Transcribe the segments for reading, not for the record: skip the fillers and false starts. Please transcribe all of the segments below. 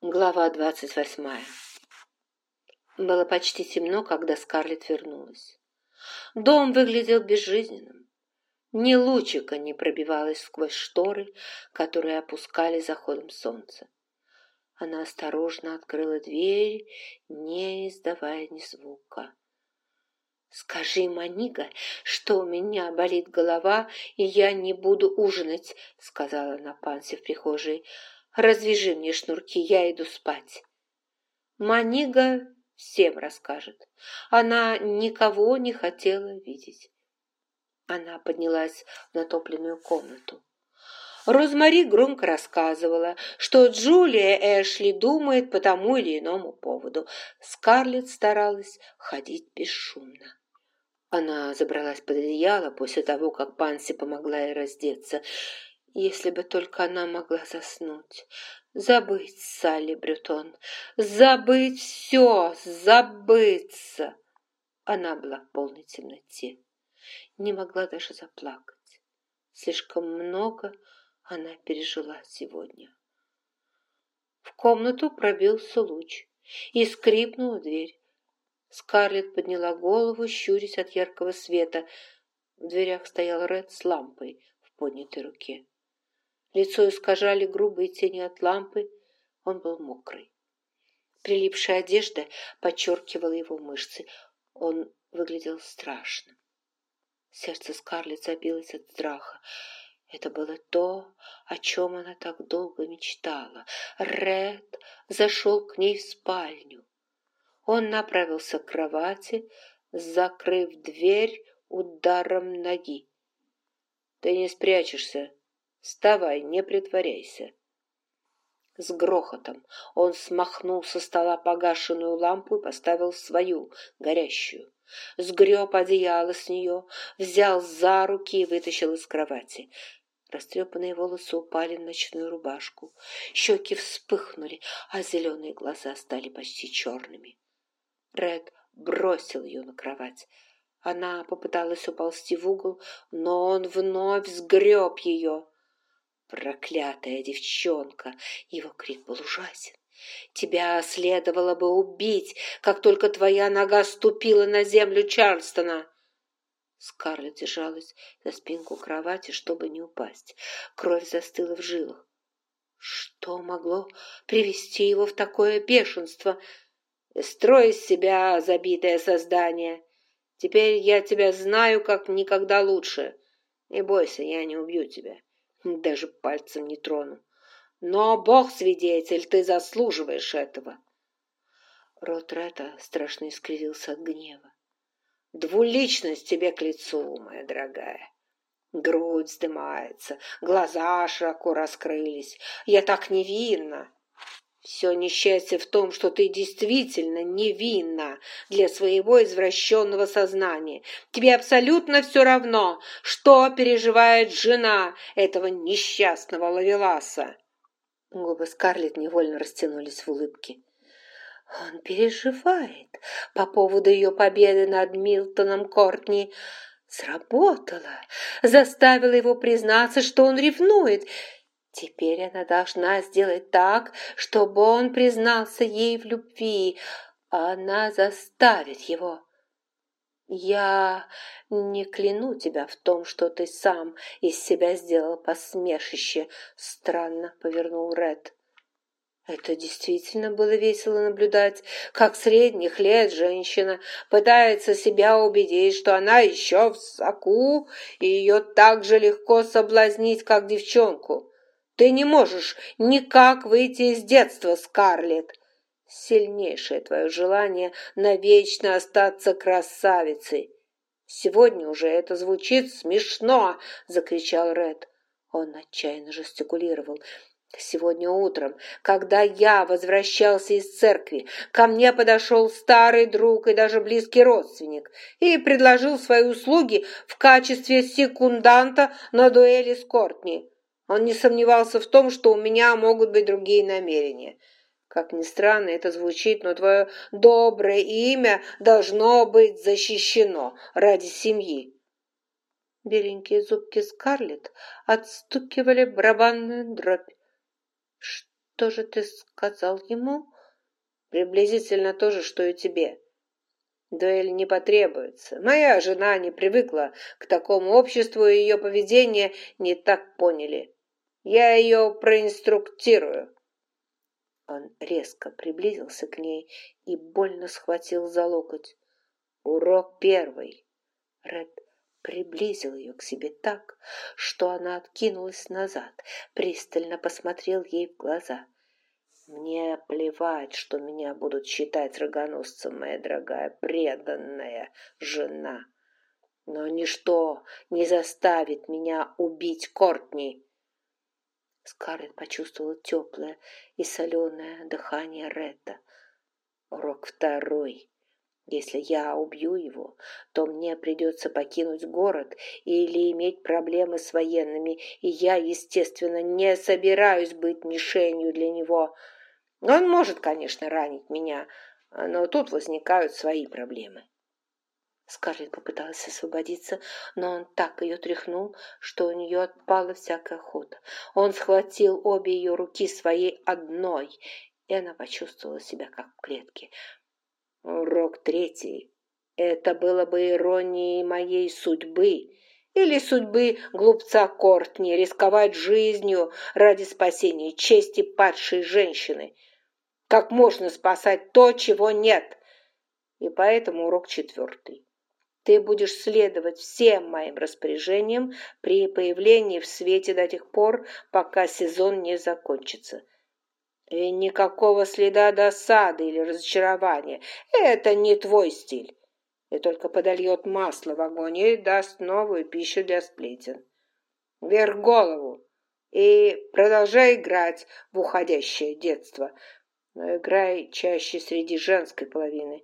Глава 28. Было почти темно, когда Скарлетт вернулась. Дом выглядел безжизненным. Ни лучика не пробивалось сквозь шторы, которые опускали заходом солнца. Она осторожно открыла дверь, не издавая ни звука. «Скажи, Монига, что у меня болит голова, и я не буду ужинать», — сказала она Пансе в прихожей. «Развяжи мне шнурки, я иду спать». Монига всем расскажет. Она никого не хотела видеть. Она поднялась в натопленную комнату. Розмари громко рассказывала, что Джулия Эшли думает по тому или иному поводу. Скарлетт старалась ходить бесшумно. Она забралась под одеяло после того, как Панси помогла ей раздеться. Если бы только она могла заснуть. Забыть Салли Брютон. Забыть все, забыться. Она была в полной темноте. Не могла даже заплакать. Слишком много она пережила сегодня. В комнату пробился луч и скрипнула дверь. Скарлетт подняла голову, щурясь от яркого света. В дверях стоял Ред с лампой в поднятой руке. Лицо искажали грубые тени от лампы. Он был мокрый. Прилипшая одежда подчеркивала его мышцы. Он выглядел страшным. Сердце Скарлетт забилось от страха. Это было то, о чем она так долго мечтала. Ред зашел к ней в спальню. Он направился к кровати, закрыв дверь ударом ноги. «Ты не спрячешься. Вставай, не притворяйся». С грохотом он смахнул со стола погашенную лампу и поставил свою, горящую. Сгреб одеяло с нее, взял за руки и вытащил из кровати. Растрепанные волосы упали на ночную рубашку. Щеки вспыхнули, а зеленые глаза стали почти черными. Ред бросил ее на кровать. Она попыталась уползти в угол, но он вновь сгреб ее. «Проклятая девчонка!» Его крик был ужасен. «Тебя следовало бы убить, как только твоя нога ступила на землю Чарльстона!» Скарлетт держалась за спинку кровати, чтобы не упасть. Кровь застыла в жилах. Что могло привести его в такое бешенство? «Строй из себя забитое создание! Теперь я тебя знаю, как никогда лучше. Не бойся, я не убью тебя. Даже пальцем не трону. Но, Бог свидетель, ты заслуживаешь этого». Рот Ретта страшно искривился от гнева. «Двуличность тебе к лицу, моя дорогая. Грудь вздымается, глаза широко раскрылись. Я так невинна. Все несчастье в том, что ты действительно невинна для своего извращенного сознания. Тебе абсолютно все равно, что переживает жена этого несчастного ловеласа». Губы Скарлетт невольно растянулись в улыбке. Он переживает по поводу ее победы над Милтоном Кортни. Сработало, заставило его признаться, что он ревнует. Теперь она должна сделать так, чтобы он признался ей в любви. Она заставит его. «Я не кляну тебя в том, что ты сам из себя сделал посмешище», — странно повернул Ред. Это действительно было весело наблюдать, как средних лет женщина пытается себя убедить, что она еще в соку, и ее так же легко соблазнить, как девчонку. Ты не можешь никак выйти из детства, Скарлетт. Сильнейшее твое желание навечно остаться красавицей. Сегодня уже это звучит смешно, закричал Ред. Он отчаянно жестикулировал. Сегодня утром, когда я возвращался из церкви, ко мне подошел старый друг и даже близкий родственник и предложил свои услуги в качестве секунданта на дуэли с Кортни. Он не сомневался в том, что у меня могут быть другие намерения. Как ни странно это звучит, но твое доброе имя должно быть защищено ради семьи. Беленькие зубки Скарлетт отстукивали барабанную дробь. Что же ты сказал ему? Приблизительно то же, что и тебе. Дуэль не потребуется. Моя жена не привыкла к такому обществу, и ее поведение не так поняли. Я ее проинструктирую». Он резко приблизился к ней и больно схватил за локоть. Урок первый. Ред приблизил ее к себе так, что она откинулась назад, пристально посмотрел ей в глаза. «Мне плевать, что меня будут считать рогоносцем, моя дорогая преданная жена. Но ничто не заставит меня убить Кортни». Скарлетт почувствовала теплое и соленое дыхание Редда. Урок второй. Если я убью его, то мне придется покинуть город или иметь проблемы с военными, и я, естественно, не собираюсь быть мишенью для него. Он может, конечно, ранить меня, но тут возникают свои проблемы. Скарлетт попыталась освободиться, но он так ее тряхнул, что у нее отпала всякая охота. Он схватил обе ее руки своей одной, и она почувствовала себя как в клетке. Урок третий. Это было бы иронией моей судьбы или судьбы глупца Кортни рисковать жизнью ради спасения чести падшей женщины. Как можно спасать то, чего нет? И поэтому урок четвертый. Ты будешь следовать всем моим распоряжениям при появлении в свете до тех пор, пока сезон не закончится. И никакого следа досады или разочарования. Это не твой стиль. И только подольет масло в огонь и даст новую пищу для сплетен. Вверх голову и продолжай играть в уходящее детство. Но играй чаще среди женской половины.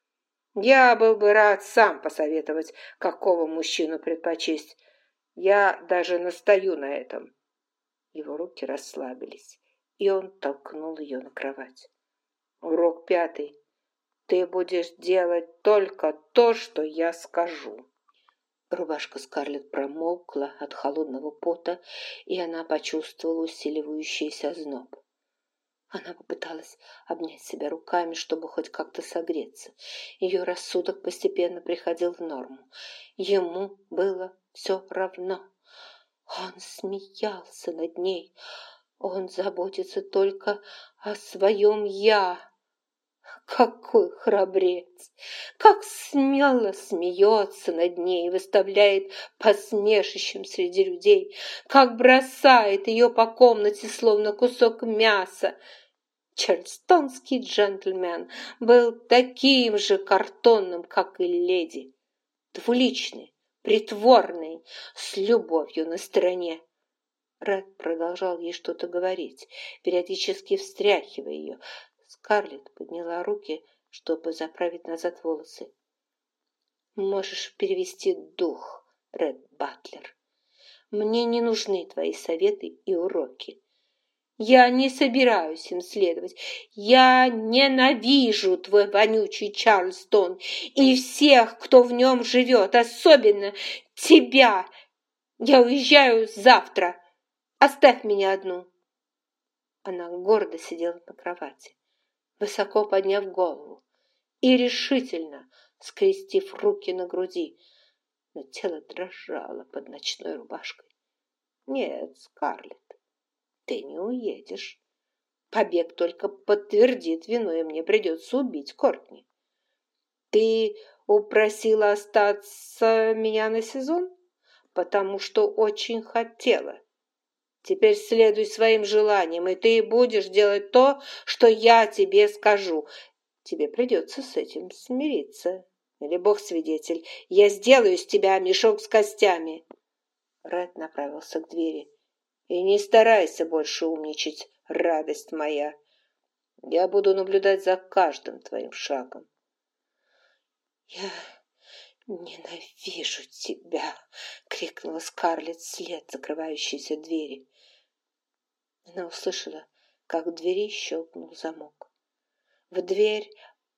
Я был бы рад сам посоветовать, какого мужчину предпочесть. Я даже настаю на этом. Его руки расслабились, и он толкнул ее на кровать. Урок пятый. Ты будешь делать только то, что я скажу. Рубашка Скарлетт промокла от холодного пота, и она почувствовала усиливающийся озноб. Она попыталась обнять себя руками, чтобы хоть как-то согреться. Ее рассудок постепенно приходил в норму. Ему было все равно. Он смеялся над ней. Он заботится только о своем «я». Какой храбрец! Как смело смеется над ней и выставляет посмешищем среди людей! Как бросает ее по комнате, словно кусок мяса! Чарльстонский джентльмен был таким же картонным, как и леди. Двуличный, притворный, с любовью на стороне. Ред продолжал ей что-то говорить, периодически встряхивая ее. Скарлетт подняла руки, чтобы заправить назад волосы. «Можешь перевести дух, Ред Батлер. Мне не нужны твои советы и уроки. Я не собираюсь им следовать. Я ненавижу твой вонючий Чарльстон и всех, кто в нем живет, особенно тебя. Я уезжаю завтра. Оставь меня одну». Она гордо сидела на кровати, высоко подняв голову и решительно скрестив руки на груди, но тело дрожало под ночной рубашкой. «Нет, Скарлетт, ты не уедешь. Побег только подтвердит вину, и мне придется убить Кортни. Ты упросила остаться меня на сезон, потому что очень хотела. Теперь следуй своим желаниям, и ты будешь делать то, что я тебе скажу. Тебе придется с этим смириться. Или бог свидетель, я сделаю из тебя мешок с костями». Ред направился к двери. «И не старайся больше умничать, радость моя. Я буду наблюдать за каждым твоим шагом». «Я ненавижу тебя!» — крикнула Скарлетт вслед закрывающейся двери. Она услышала, как в двери щелкнул замок. В дверь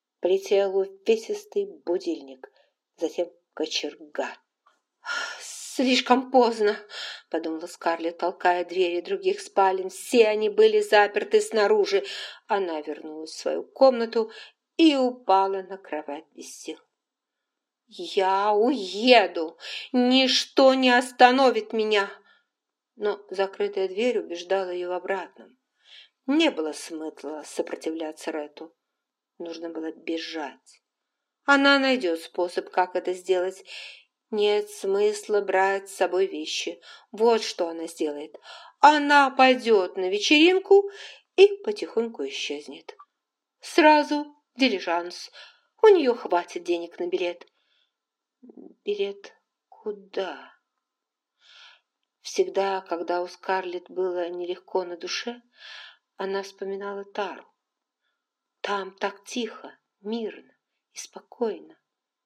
полетел увесистый будильник, затем кочерга. «Слишком поздно», — подумала Скарлетт, толкая двери других спален. Все они были заперты снаружи. Она вернулась в свою комнату и упала на кровать без сил. «Я уеду! Ничто не остановит меня!» Но закрытая дверь убеждала ее в обратном. Не было смысла сопротивляться Ретту. Нужно было бежать. Она найдет способ, как это сделать. Нет смысла брать с собой вещи. Вот что она сделает. Она пойдет на вечеринку и потихоньку исчезнет. Сразу дилижанс. У нее хватит денег на билет. Билет куда? Всегда, когда у Скарлетт было нелегко на душе, она вспоминала Тару. Там так тихо, мирно и спокойно.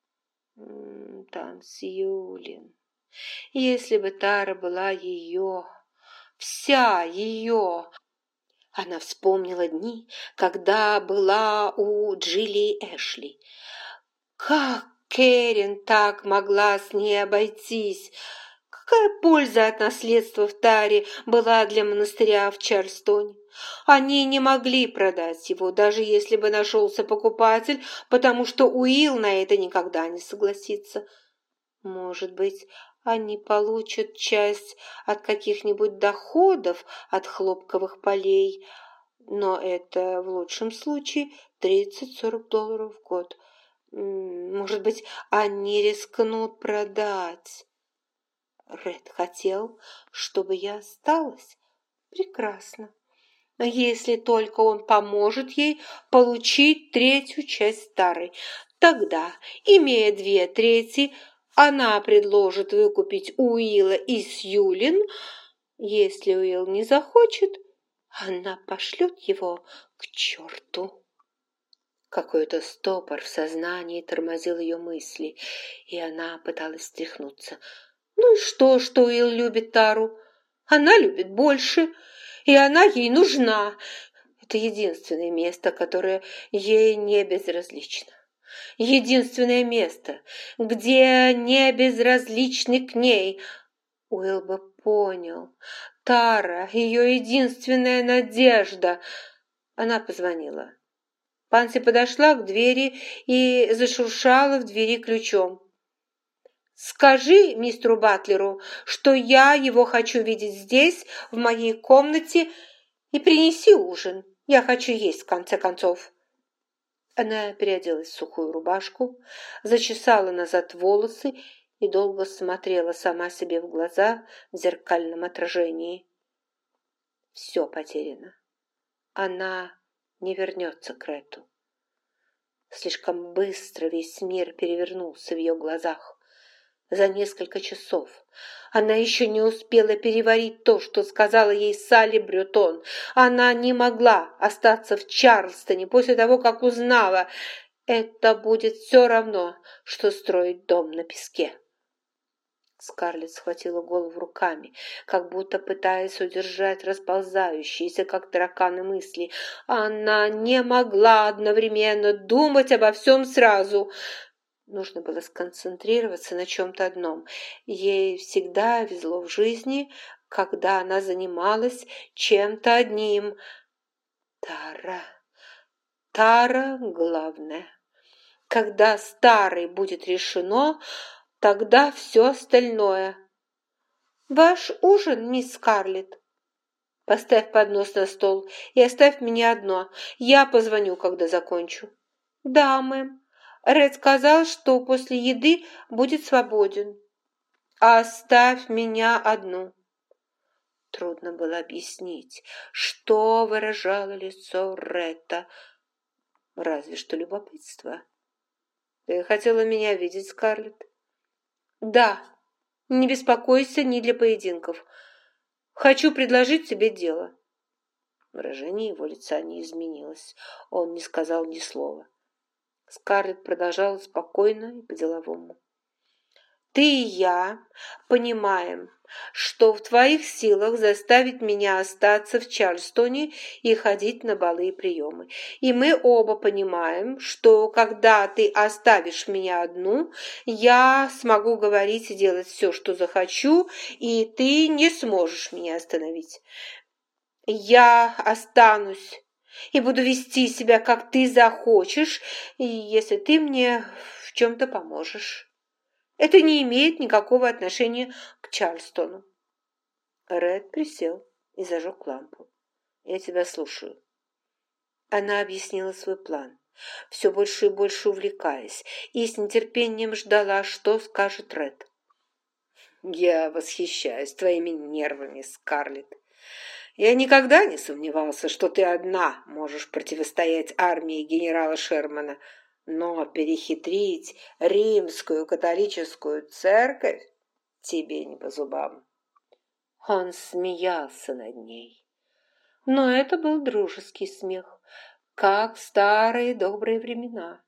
Там Сьюлин. Если бы Тара была ее, вся ее. Она вспомнила дни, когда была у Джилли Эшли. Как Кэрин так могла с ней обойтись? Какая польза от наследства в Таре была для монастыря в Чарльстоне? Они не могли продать его, даже если бы нашелся покупатель, потому что Уилл на это никогда не согласится. Может быть, они получат часть от каких-нибудь доходов от хлопковых полей, но это в лучшем случае $30-40 в год. Может быть, они рискнут продать. Ред хотел, чтобы я осталась. Прекрасно. Если только он поможет ей получить третью часть старой. Тогда, имея 2/3, она предложит выкупить Уилла и Сьюлин. Если Уилл не захочет, она пошлет его к черту. Какой-то стопор в сознании тормозил ее мысли, и она пыталась стряхнуться. Ну и что Уилл любит Тару? Она любит больше, и она ей нужна. Это единственное место, которое ей не безразлично. Единственное место, где не безразличны к ней. Уилл бы понял. Тара — ее единственная надежда. Она позвонила. Панси подошла к двери и зашуршала в двери ключом. «Скажи мистеру Батлеру, что я его хочу видеть здесь, в моей комнате, и принеси ужин. Я хочу есть, в конце концов». Она переоделась в сухую рубашку, зачесала назад волосы и долго смотрела сама себе в глаза в зеркальном отражении. Все потеряно. Она не вернется к Ретту. Слишком быстро весь мир перевернулся в ее глазах. За несколько часов она еще не успела переварить то, что сказала ей Салли Брютон. Она не могла остаться в Чарльстоне после того, как узнала. Это будет все равно, что строить дом на песке. Скарлетт схватила голову руками, как будто пытаясь удержать расползающиеся, как тараканы, мысли. Она не могла одновременно думать обо всем сразу. Нужно было сконцентрироваться на чем-то одном. Ей всегда везло в жизни, когда она занималась чем-то одним. Тара главное. Когда старой будет решено, тогда все остальное. «Ваш ужин, мисс Скарлетт?» «Поставь поднос на стол и оставь меня одно. Я позвоню, когда закончу». «Да, мэм. Ред сказал, что после еды будет свободен». «Оставь меня одну». Трудно было объяснить, что выражало лицо Ретта. Разве что любопытство. «Ты хотела меня видеть, Скарлетт?» «Да. Не беспокойся ни для поединков. Хочу предложить тебе дело». Выражение его лица не изменилось. Он не сказал ни слова. Скарлетт продолжала спокойно и по-деловому. Ты и я понимаем, что в твоих силах заставить меня остаться в Чарльстоне и ходить на балы и приемы. И мы оба понимаем, что когда ты оставишь меня одну, я смогу говорить и делать все, что захочу, и ты не сможешь меня остановить. Я останусь и буду вести себя, как ты захочешь, если ты мне в чем-то поможешь. Это не имеет никакого отношения к Чарльстону. Ред присел и зажег лампу. Я тебя слушаю. Она объяснила свой план, все больше и больше увлекаясь, и с нетерпением ждала, что скажет Ред. Я восхищаюсь твоими нервами, Скарлетт. Я никогда не сомневался, что ты одна можешь противостоять армии генерала Шермана, но перехитрить римскую католическую церковь тебе не по зубам. Он смеялся над ней, но это был дружеский смех, как в старые добрые времена.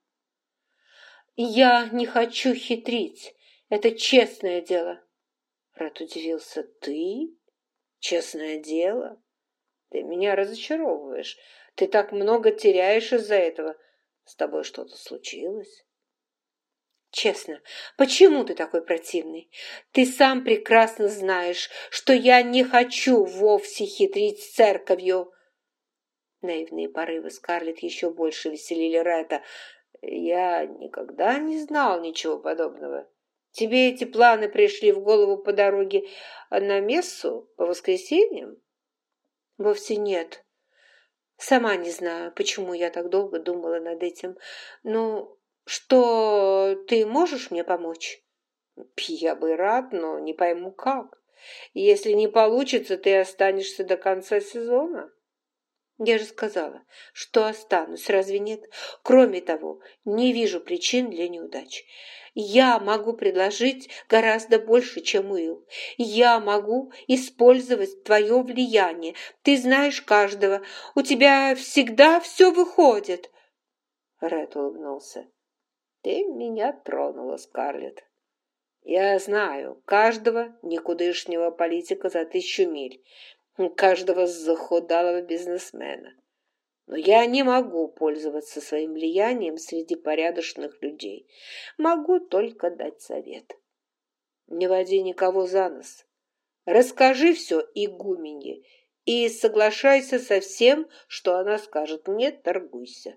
Я не хочу хитрить, это честное дело. Ред удивился. Ты? Честное дело? Ты меня разочаровываешь. Ты так много теряешь из-за этого. С тобой что-то случилось? Честно, почему ты такой противный? Ты сам прекрасно знаешь, что я не хочу вовсе хитрить с церковью. Наивные порывы Скарлетт еще больше веселили Ретта. Я никогда не знал ничего подобного. Тебе эти планы пришли в голову по дороге на мессу по воскресеньям? Вовсе нет. Сама не знаю, почему я так долго думала над этим. Ну, что, ты можешь мне помочь? Я бы рад, но не пойму как. Если не получится, ты останешься до конца сезона. Я же сказала, что останусь, разве нет? Кроме того, не вижу причин для неудач. Я могу предложить гораздо больше, чем Уилл. Я могу использовать твое влияние. Ты знаешь каждого. У тебя всегда все выходит. Ред улыбнулся. Ты меня тронула, Скарлетт. Я знаю каждого никудышнего политика за 1000 миль, каждого захудалого бизнесмена. Но я не могу пользоваться своим влиянием среди порядочных людей. Могу только дать совет. Не води никого за нос. Расскажи все игуменье и соглашайся со всем, что она скажет. Не торгуйся.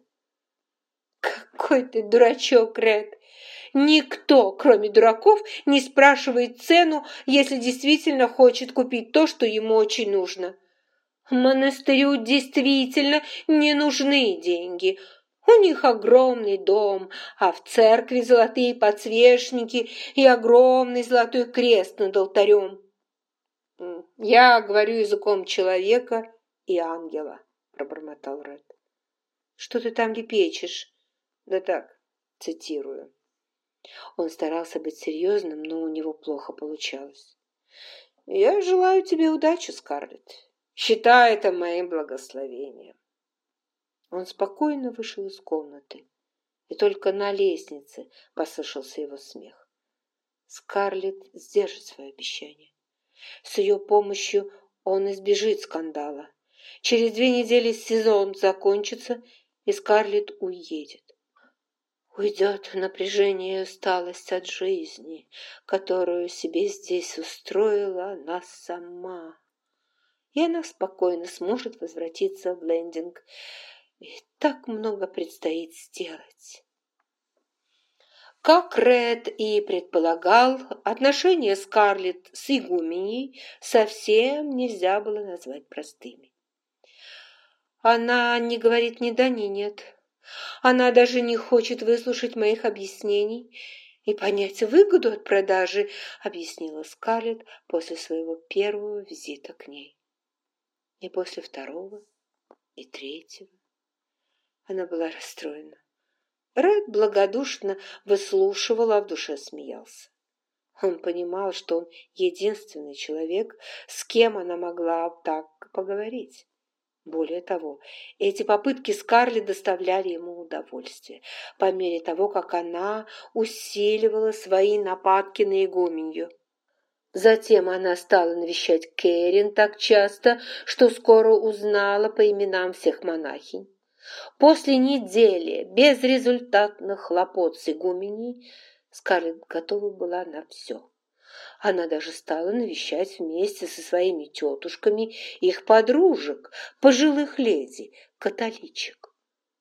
Какой ты дурачок, Ред! Никто, кроме дураков, не спрашивает цену, если действительно хочет купить то, что ему очень нужно. Монастырю действительно не нужны деньги. У них огромный дом, а в церкви золотые подсвечники и огромный золотой крест над алтарем. Я говорю языком человека и ангела, пробормотал Ред. Что ты там лепечешь? Да так, цитирую. Он старался быть серьезным, но у него плохо получалось. Я желаю тебе удачи, Скарлетт. Считай это моим благословением. Он спокойно вышел из комнаты, и только на лестнице послышался его смех. Скарлетт сдержит свое обещание. С ее помощью он избежит скандала. Через 2 недели сезон закончится, и Скарлетт уедет. Уйдет напряжение и усталость от жизни, которую себе здесь устроила она сама. И она спокойно сможет возвратиться в Лендинг. И так много предстоит сделать. Как Ред и предполагал, отношения Скарлетт с игуменей совсем нельзя было назвать простыми. Она не говорит ни да, ни нет. Она даже не хочет выслушать моих объяснений и понять выгоду от продажи, объяснила Скарлетт после своего первого визита к ней. И после второго, и третьего. Она была расстроена. Ред благодушно выслушивал, а в душе смеялся. Он понимал, что он единственный человек, с кем она могла так поговорить. Более того, эти попытки Скарлетт доставляли ему удовольствие, по мере того, как она усиливала свои нападки на игуменью. Затем она стала навещать Кэррин так часто, что скоро узнала по именам всех монахинь. После недели безрезультатных хлопот с игуменей Скарлетт готова была на все. Она даже стала навещать вместе со своими тетушками их подружек, пожилых леди, католичек.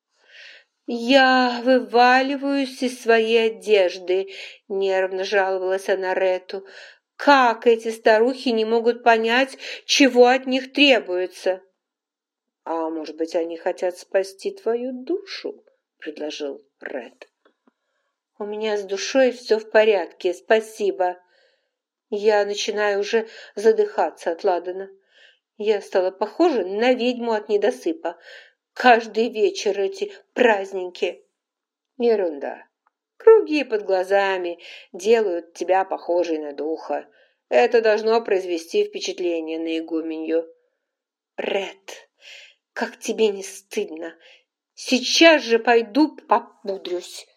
«Я вываливаюсь из своей одежды», — нервно жаловалась она Ретту. «Как эти старухи не могут понять, чего от них требуется?» «А может быть, они хотят спасти твою душу?» — предложил Ред. «У меня с душой все в порядке, спасибо. Я начинаю уже задыхаться от ладана. Я стала похожа на ведьму от недосыпа. Каждый вечер эти праздники». «Ерунда. Круги под глазами делают тебя похожей на духа. Это должно произвести впечатление на игуменью». «Ред, как тебе не стыдно? Сейчас же пойду попудрюсь.